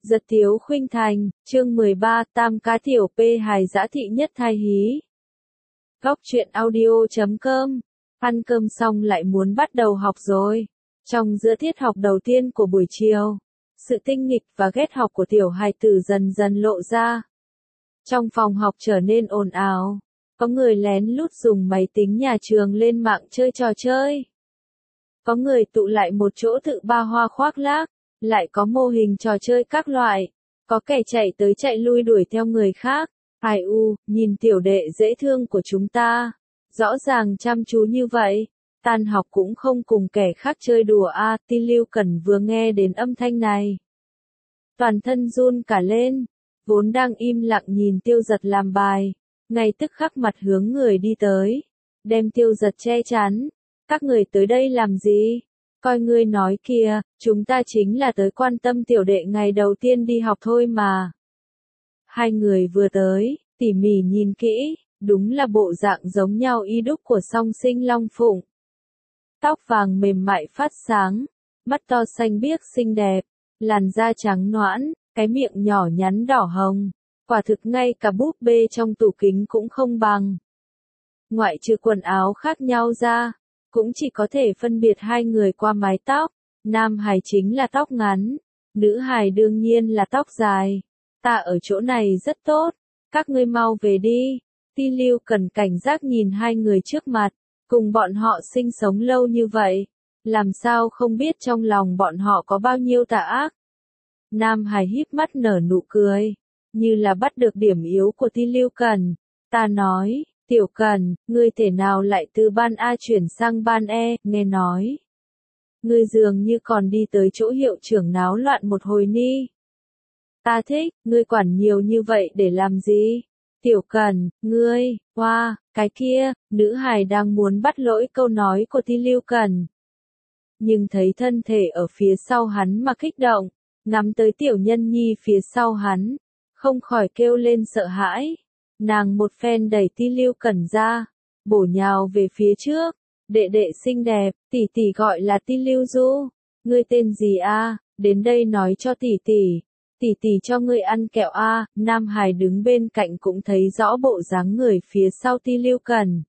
Giật Tiếu Khuynh Thành, chương 13, Tam Cá Tiểu P hài dã thị nhất thai hí. Góc truyện audio.com. Ăn cơm xong lại muốn bắt đầu học rồi. Trong giữa tiết học đầu tiên của buổi chiều, sự tinh nghịch và ghét học của tiểu hài tử dần dần lộ ra. Trong phòng học trở nên ồn ào, có người lén lút dùng máy tính nhà trường lên mạng chơi trò chơi. Có người tụ lại một chỗ tự ba hoa khoác lác, lại có mô hình trò chơi các loại, có kẻ chạy tới chạy lui đuổi theo người khác. Ai u, nhìn tiểu đệ dễ thương của chúng ta, rõ ràng chăm chú như vậy, tan học cũng không cùng kẻ khác chơi đùa a. Ti Lưu Cẩn vừa nghe đến âm thanh này, toàn thân run cả lên, vốn đang im lặng nhìn Tiêu Giật làm bài, ngay tức khắc mặt hướng người đi tới, đem Tiêu Giật che chắn. Các người tới đây làm gì? Coi ngươi nói kìa, chúng ta chính là tới quan tâm tiểu đệ ngày đầu tiên đi học thôi mà. Hai người vừa tới, tỉ mỉ nhìn kỹ, đúng là bộ dạng giống nhau y đúc của song sinh Long Phụng. Tóc vàng mềm mại phát sáng, mắt to xanh biếc xinh đẹp, làn da trắng nõn, cái miệng nhỏ nhắn đỏ hồng, quả thực ngay cả búp bê trong tủ kính cũng không bằng. Ngoại trừ quần áo khác nhau ra, cũng chỉ có thể phân biệt hai người qua mái tóc, nam hài chính là tóc ngắn, nữ hài đương nhiên là tóc dài. Ta ở chỗ này rất tốt, các ngươi mau về đi. Ti Lưu Cần cảnh giác nhìn hai người trước mặt, cùng bọn họ sinh sống lâu như vậy, làm sao không biết trong lòng bọn họ có bao nhiêu tà ác. Nam hài híp mắt nở nụ cười, như là bắt được điểm yếu của Ti Lưu Cần. Ta nói, Tiểu Cần, ngươi thể nào lại từ ban A chuyển sang ban E, nghe nói. Ngươi dường như còn đi tới chỗ hiệu trưởng náo loạn một hồi ni. Ta thích, ngươi quản nhiều như vậy để làm gì? Tiểu Cần, ngươi, hoa, cái kia, nữ hài đang muốn bắt lỗi câu nói của Ti Lưu Cần. Nhưng thấy thân thể ở phía sau hắn mà kích động, ngắm tới tiểu nhân nhi phía sau hắn, không khỏi kêu lên sợ hãi. Nàng một phen đẩy Ti Lưu Cẩn ra, bổ nhào về phía trước. Đệ đệ xinh đẹp, tỷ tỷ gọi là Ti Lưu Du. Ngươi tên gì a? Đến đây nói cho tỷ tỷ. Tỷ tỷ cho ngươi ăn kẹo a. Nam hài đứng bên cạnh cũng thấy rõ bộ dáng người phía sau Ti Lưu Cẩn.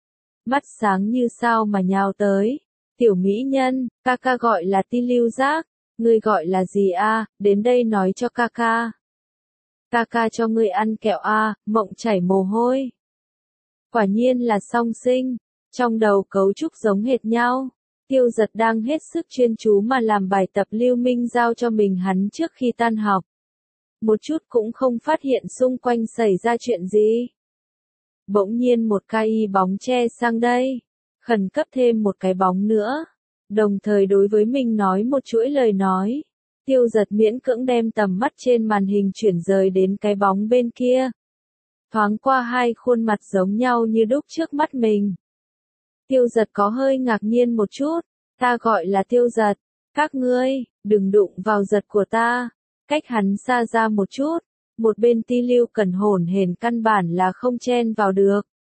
Mắt sáng như sao mà nhào tới. Tiểu mỹ nhân, ca ca gọi là Ti Lưu Giác. Ngươi gọi là gì a? Đến đây nói cho ca ca. Ca ca cho ngươi ăn kẹo a. Mộng chảy mồ hôi. Quả nhiên là song sinh, trong đầu cấu trúc giống hệt nhau. Tiêu Giật đang hết sức chuyên chú mà làm bài tập Lưu Minh giao cho mình hắn trước khi tan học. Một chút cũng không phát hiện xung quanh xảy ra chuyện gì. Bỗng nhiên một cái bóng che sang đây, khẩn cấp thêm một cái bóng nữa, đồng thời đối với mình nói một chuỗi lời nói. Tiêu Giật miễn cưỡng đem tầm mắt trên màn hình chuyển rời đến cái bóng bên kia. Thoáng qua hai khuôn mặt giống nhau như đúc trước mắt mình. Tiêu Giật có hơi ngạc nhiên một chút, ta gọi là Tiêu Giật, các ngươi, đừng đụng vào giật của ta. Cách hắn xa ra một chút, một bên Ti Lưu Cẩn hổn hển căn bản là không chen vào được.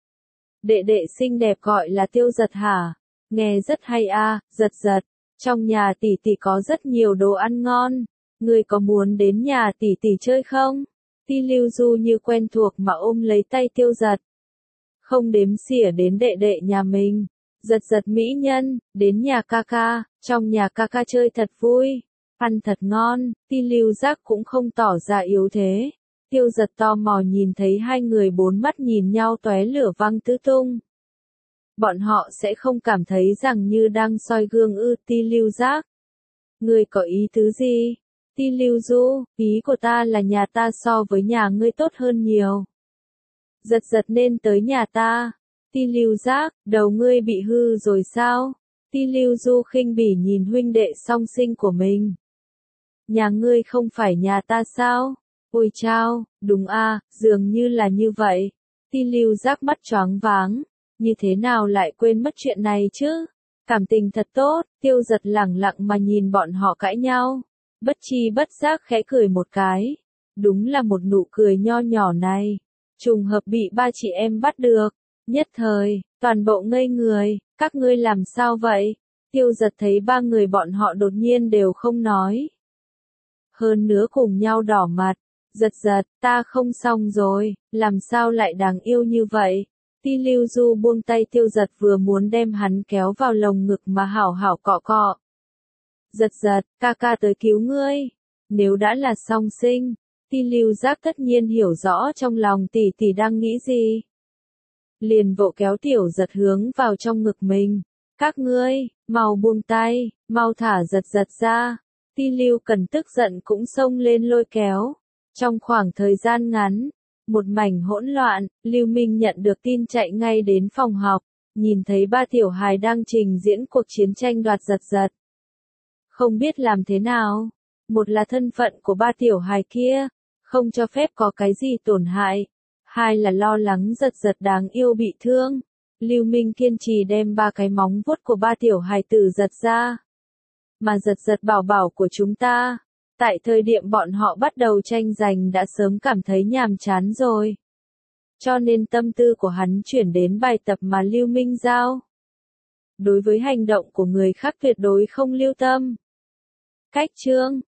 Đệ đệ xinh đẹp gọi là Tiêu Giật hả? Nghe rất hay a, Giật Giật, trong nhà tỷ tỷ có rất nhiều đồ ăn ngon, ngươi có muốn đến nhà tỷ tỷ chơi không? Ti Lưu Du như quen thuộc mà ôm lấy tay Tiêu Giật. Không đếm xỉa đến đệ đệ nhà mình. Giật Giật mỹ nhân, đến nhà ca ca, trong nhà ca ca chơi thật vui, ăn thật ngon. Ti Lưu Giác cũng không tỏ ra yếu thế. Tiêu Giật tò mò nhìn thấy hai người bốn mắt nhìn nhau tóe lửa văng tứ tung. Bọn họ sẽ không cảm thấy rằng như đang soi gương ư? Ti Lưu Giác, ngươi có ý tứ gì? Ti Lưu Du, ý của ta là nhà ta so với nhà ngươi tốt hơn nhiều. Giật Giật nên tới nhà ta. Ti Lưu Giác, đầu ngươi bị hư rồi sao? Ti Lưu Du khinh bỉ nhìn huynh đệ song sinh của mình. Nhà ngươi không phải nhà ta sao? Ôi chao, đúng a, dường như là như vậy. Ti Lưu Giác mắt choáng váng, như thế nào lại quên mất chuyện này chứ? Cảm tình thật tốt. Tiêu Giật lẳng lặng mà nhìn bọn họ cãi nhau, bất chi bất giác khẽ cười một cái. Đúng là một nụ cười nho nhỏ này, trùng hợp bị ba chị em bắt được. Nhất thời, toàn bộ ngây người, các ngươi làm sao vậy? Tiêu Giật thấy ba người bọn họ đột nhiên đều không nói. Hơn nữa cùng nhau đỏ mặt. Giật giật, ta không xong rồi, làm sao lại đáng yêu như vậy? Ti Lưu Du buông tay Tiêu Giật vừa muốn đem hắn kéo vào lồng ngực mà hảo hảo cọ cọ. Giật giật, ca ca tới cứu ngươi. Nếu đã là song sinh, Ti Lưu Giác tất nhiên hiểu rõ trong lòng tỷ tỷ đang nghĩ gì. Liền vội kéo Tiểu Giật hướng vào trong ngực mình. Các ngươi, mau buông tay, mau thả Giật giật ra. Ti Lưu Cần tức giận cũng xông lên lôi kéo. Trong khoảng thời gian ngắn, một mảnh hỗn loạn, Lưu Minh nhận được tin chạy ngay đến phòng học, nhìn thấy ba tiểu hài đang trình diễn cuộc chiến tranh đoạt giật giật. Không biết làm thế nào, một là thân phận của ba tiểu hài kia, không cho phép có cái gì tổn hại, hai là lo lắng giật giật đáng yêu bị thương. Lưu Minh kiên trì đem ba cái móng vuốt của ba tiểu hài tử giật ra. Mà giật giật bảo bảo của chúng ta, tại thời điểm bọn họ bắt đầu tranh giành đã sớm cảm thấy nhàm chán rồi. Cho nên tâm tư của hắn chuyển đến bài tập mà Lưu Minh giao. Đối với hành động của người khác tuyệt đối không lưu tâm. Cách chương